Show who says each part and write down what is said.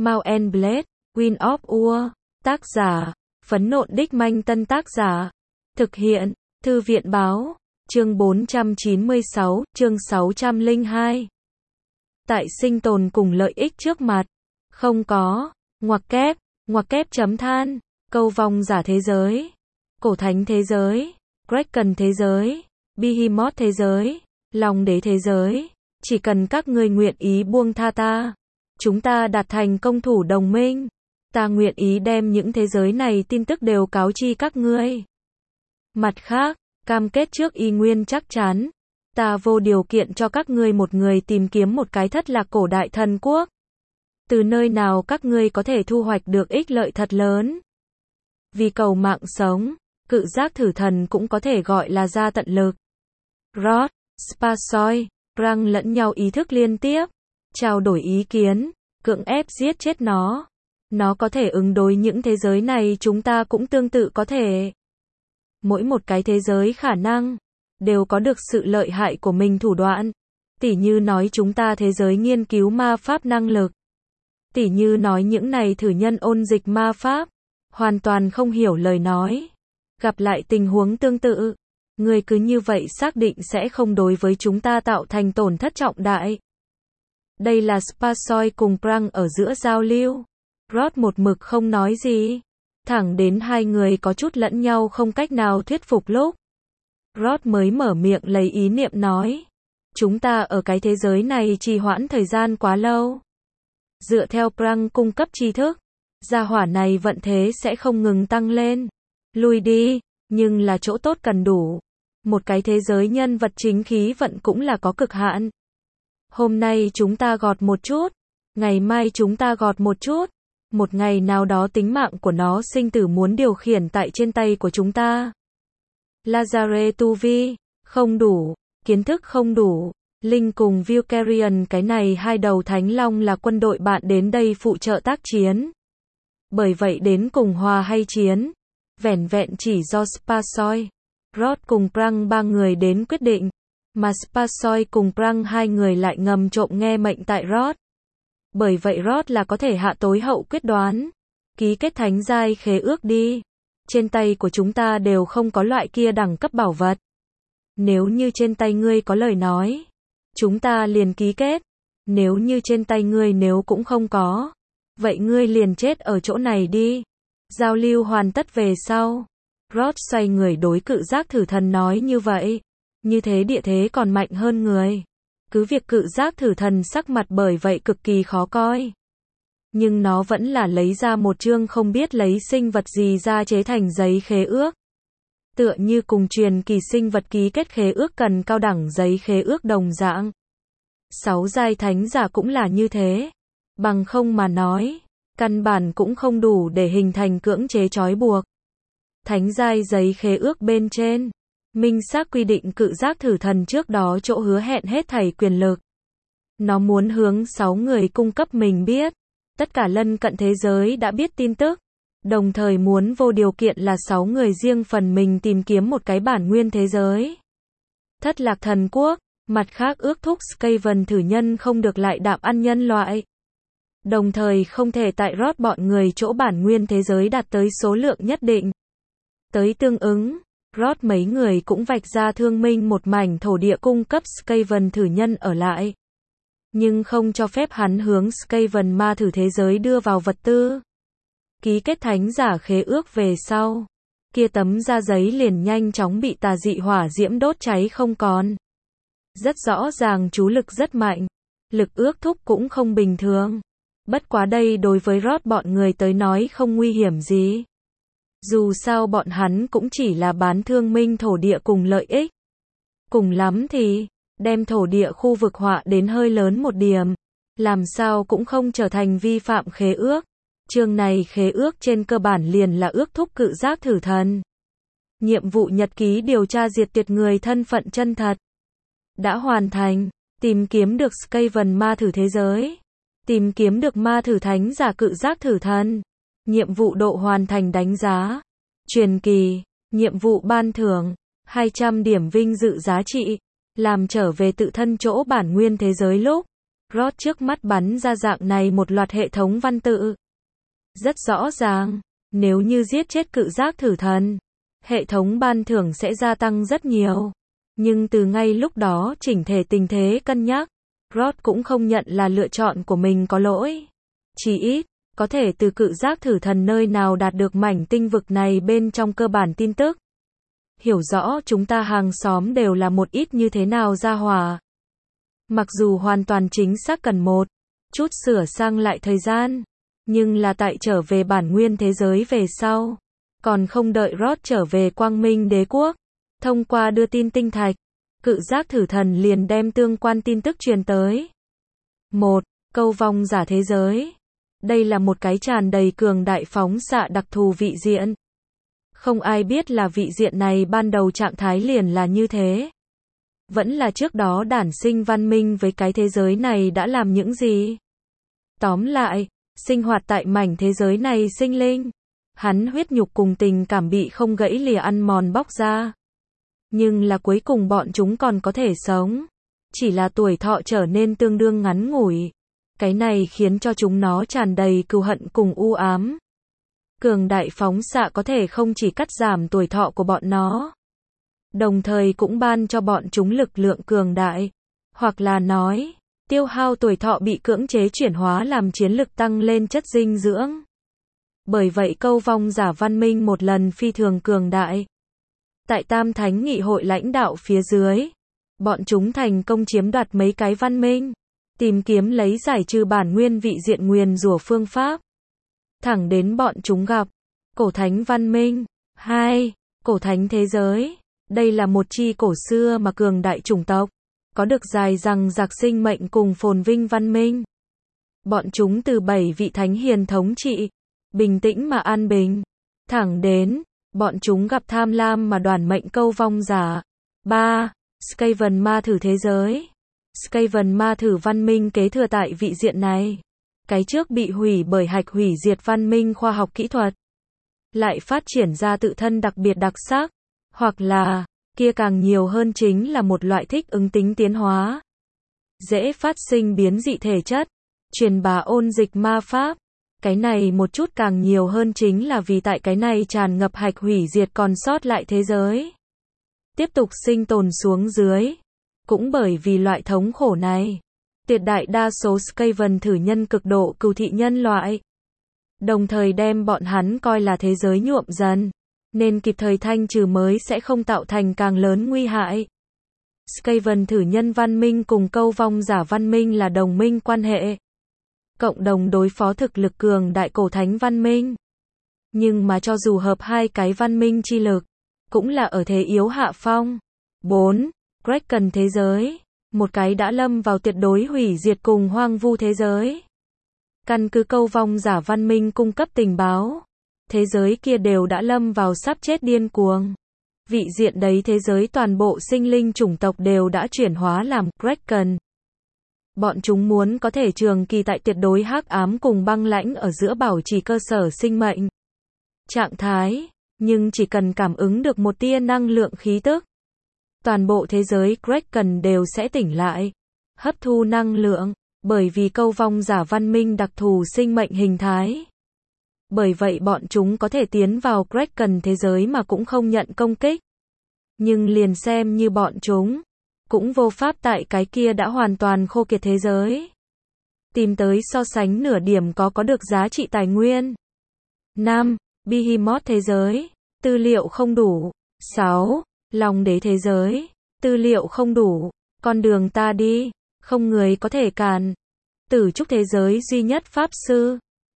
Speaker 1: Mount and Blade, Wind of War, tác giả, Phấn Nộn Đích Manh Tân tác giả, thực hiện, Thư viện Báo, chương 496, chương 602. Tại sinh tồn cùng lợi ích trước mặt, không có, ngoặc kép chấm than, câu vong giả thế giới, cổ thánh thế giới, Kraken thế giới, Behemoth thế giới, Long đế thế giới, chỉ cần các ngươi nguyện ý buông tha ta, chúng ta đạt thành công thủ đồng minh, ta nguyện ý đem những thế giới này tin tức đều cáo chi các ngươi. Mặt khác, cam kết trước y nguyên chắc chắn, ta vô điều kiện cho các ngươi một người tìm kiếm một cái thất lạc cổ đại thần quốc. Từ nơi nào các ngươi có thể thu hoạch được ích lợi thật lớn. Vì cầu mạng sống, cự giác thử thần cũng có thể gọi là ra tận lực. Rod, Spasoy, Prang lẫn nhau ý thức liên tiếp, trao đổi ý kiến, cưỡng ép giết chết nó. Nó có thể ứng đối những thế giới này, chúng ta cũng tương tự có thể. Mỗi một cái thế giới khả năng đều có được sự lợi hại của mình thủ đoạn. Tỉ như nói chúng ta thế giới nghiên cứu ma pháp năng lực. Tỉ như nói những này thử nhân ôn dịch ma pháp, hoàn toàn không hiểu lời nói. Gặp lại tình huống tương tự, người cứ như vậy xác định sẽ không đối với chúng ta tạo thành tổn thất trọng đại. Đây là Spasoy cùng Prang ở giữa giao lưu. Rod một mực không nói gì. Thẳng đến hai người có chút lẫn nhau không cách nào thuyết phục lúc. Rod mới mở miệng lấy ý niệm nói. Chúng ta ở cái thế giới này trì hoãn thời gian quá lâu. Dựa theo Prang cung cấp tri thức, gia hỏa này vận thế sẽ không ngừng tăng lên. Lui đi, nhưng là chỗ tốt cần đủ. Một cái thế giới nhân vật chính khí vận cũng là có cực hạn. Hôm nay chúng ta gọt một chút, ngày mai chúng ta gọt một chút. Một ngày nào đó tính mạng của nó sinh tử muốn điều khiển tại trên tay của chúng ta. Lazare tu vi không đủ, kiến thức không đủ. Linh cùng Vulcarian cái này hai đầu thánh long là quân đội bạn đến đây phụ trợ tác chiến. Bởi vậy đến cùng hòa hay chiến, vẻn vẹn chỉ do Spasoy, Rod cùng Prang ba người đến quyết định, mà Spasoy cùng Prang hai người lại ngầm trộm nghe mệnh tại Rod. Bởi vậy Rod là có thể hạ tối hậu quyết đoán, ký kết thánh giai khế ước đi. Trên tay của chúng ta đều không có loại kia đẳng cấp bảo vật. Nếu như trên tay ngươi có lời nói, chúng ta liền ký kết. Nếu như trên tay ngươi nếu cũng không có, vậy ngươi liền chết ở chỗ này đi. Giao lưu hoàn tất về sau, Rod xoay người đối cự giác thử thần nói như vậy. Như thế địa thế còn mạnh hơn người. Cứ việc cự giác thử thần sắc mặt bởi vậy cực kỳ khó coi. Nhưng nó vẫn là lấy ra một chương không biết lấy sinh vật gì ra chế thành giấy khế ước. Tựa như cùng truyền kỳ sinh vật ký kết khế ước cần cao đẳng giấy khế ước đồng dạng. 6 giai thánh giả cũng là như thế. Bằng không mà nói, căn bản cũng không đủ để hình thành cưỡng chế trói buộc. Thánh giai giấy khế ước bên trên, minh xác quy định cự giác thử thần trước đó chỗ hứa hẹn hết thảy quyền lực. Nó muốn hướng 6 người cung cấp mình biết. Tất cả lân cận thế giới đã biết tin tức. Đồng thời muốn vô điều kiện là 6 người riêng phần mình tìm kiếm một cái bản nguyên thế giới. Thất lạc thần quốc, mặt khác ước thúc Skaven thử nhân không được lại đạm ăn nhân loại. Đồng thời không thể tại Rod bọn người chỗ bản nguyên thế giới đạt tới số lượng nhất định. Tới tương ứng, Rod mấy người cũng vạch ra thương minh một mảnh thổ địa cung cấp Skaven thử nhân ở lại. Nhưng không cho phép hắn hướng Skaven ma thử thế giới đưa vào vật tư. Ký kết thánh giả khế ước về sau, kia tấm da giấy liền nhanh chóng bị tà dị hỏa diễm đốt cháy không còn. Rất rõ ràng chú lực rất mạnh, lực ước thúc cũng không bình thường. Bất quá đây đối với Rod bọn người tới nói không nguy hiểm gì. Dù sao bọn hắn cũng chỉ là bán thương minh thổ địa cùng lợi ích. Cùng lắm thì, đem thổ địa khu vực họa đến hơi lớn một điểm. Làm sao cũng không trở thành vi phạm khế ước. Chương này khế ước trên cơ bản liền là ước thúc cự giác thử thần. Nhiệm vụ nhật ký điều tra diệt tuyệt người thân phận chân thật. Đã hoàn thành, tìm kiếm được Skaven ma thử thế giới. Tìm kiếm được ma thử thánh giả cự giác thử thần. Nhiệm vụ độ hoàn thành đánh giá. Truyền kỳ, nhiệm vụ ban thưởng, 200 điểm vinh dự giá trị. Làm trở về tự thân chỗ bản nguyên thế giới lúc. Rod trước mắt bắn ra dạng này một loạt hệ thống văn tự. Rất rõ ràng, nếu như giết chết cự giác thử thần, hệ thống ban thưởng sẽ gia tăng rất nhiều. Nhưng từ ngay lúc đó chỉnh thể tình thế cân nhắc, Rod cũng không nhận là lựa chọn của mình có lỗi. Chỉ ít, có thể từ cự giác thử thần nơi nào đạt được mảnh tinh vực này bên trong cơ bản tin tức. Hiểu rõ chúng ta hàng xóm đều là một ít như thế nào gia hỏa. Mặc dù hoàn toàn chính xác cần một chút sửa sang lại thời gian, nhưng là tại trở về bản nguyên thế giới về sau, còn không đợi Rod trở về Quang Minh Đế Quốc, thông qua đưa tin tinh thạch, cự giác thử thần liền đem tương quan tin tức truyền tới. 1. Câu vong giả thế giới. Đây là một cái tràn đầy cường đại phóng xạ đặc thù vị diện. Không ai biết là vị diện này ban đầu trạng thái liền là như thế. Vẫn là trước đó đản sinh văn minh với cái thế giới này đã làm những gì. Tóm lại, sinh hoạt tại mảnh thế giới này sinh linh, hắn huyết nhục cùng tình cảm bị không gãy lìa ăn mòn bóc ra. Nhưng là cuối cùng bọn chúng còn có thể sống. Chỉ là tuổi thọ trở nên tương đương ngắn ngủi. Cái này khiến cho chúng nó tràn đầy cừu hận cùng u ám. Cường đại phóng xạ có thể không chỉ cắt giảm tuổi thọ của bọn nó, đồng thời cũng ban cho bọn chúng lực lượng cường đại. Hoặc là nói, tiêu hao tuổi thọ bị cưỡng chế chuyển hóa làm chiến lực tăng lên chất dinh dưỡng. Bởi vậy câu vong giả văn minh một lần phi thường cường đại. Tại Tam Thánh Nghị hội lãnh đạo phía dưới, bọn chúng thành công chiếm đoạt mấy cái văn minh, tìm kiếm lấy giải trừ bản nguyên vị diện nguyền rủa phương pháp. Thẳng đến bọn chúng gặp cổ thánh văn minh. 2. Cổ thánh thế giới. Đây là một chi cổ xưa mà cường đại chủng tộc, có được dài rằng giặc sinh mệnh cùng phồn vinh văn minh. Bọn chúng từ 7 vị thánh hiền thống trị, bình tĩnh mà an bình. Thẳng đến, bọn chúng gặp tham lam mà đoản mệnh câu vong giả. 3. Skaven ma thử thế giới. Skaven ma thử văn minh kế thừa tại vị diện này. Cái trước bị hủy bởi hạch hủy diệt văn minh khoa học kỹ thuật, lại phát triển ra tự thân đặc biệt đặc sắc, hoặc là, kia càng nhiều hơn chính là một loại thích ứng tính tiến hóa. Dễ phát sinh biến dị thể chất, truyền bá ôn dịch ma pháp. Cái này một chút càng nhiều hơn chính là vì tại cái này tràn ngập hạch hủy diệt còn sót lại thế giới, tiếp tục sinh tồn xuống dưới. Cũng bởi vì loại thống khổ này, tuyệt đại đa số Skaven thử nhân cực độ cừu thị nhân loại, đồng thời đem bọn hắn coi là thế giới nhuộm dần, nên kịp thời thanh trừ mới sẽ không tạo thành càng lớn nguy hại. Skaven thử nhân văn minh cùng câu vong giả văn minh là đồng minh quan hệ, cộng đồng đối phó thực lực cường đại cổ thánh văn minh. Nhưng mà cho dù hợp hai cái văn minh chi lực, cũng là ở thế yếu hạ phong. 4. Kraken thế giới. Một cái đã lâm vào tuyệt đối hủy diệt cùng hoang vu thế giới. Căn cứ câu vong giả văn minh cung cấp tình báo, thế giới kia đều đã lâm vào sắp chết điên cuồng. Vị diện đấy thế giới toàn bộ sinh linh chủng tộc đều đã chuyển hóa làm Kraken. Bọn chúng muốn có thể trường kỳ tại tuyệt đối hắc ám cùng băng lãnh ở giữa bảo trì cơ sở sinh mệnh trạng thái, nhưng chỉ cần cảm ứng được một tia năng lượng khí tức, toàn bộ thế giới Kraken đều sẽ tỉnh lại, hấp thu năng lượng, bởi vì câu vong giả văn minh đặc thù sinh mệnh hình thái. Bởi vậy bọn chúng có thể tiến vào Kraken thế giới mà cũng không nhận công kích. Nhưng liền xem như bọn chúng, cũng vô pháp tại cái kia đã hoàn toàn khô kiệt thế giới tìm tới so sánh nửa điểm có được giá trị tài nguyên. 5. Behemoth thế giới. Tư liệu không đủ. 6. Long đế thế giới. Tư liệu không đủ. Con đường ta đi, không người có thể cản. Tử trúc thế giới duy nhất pháp sư.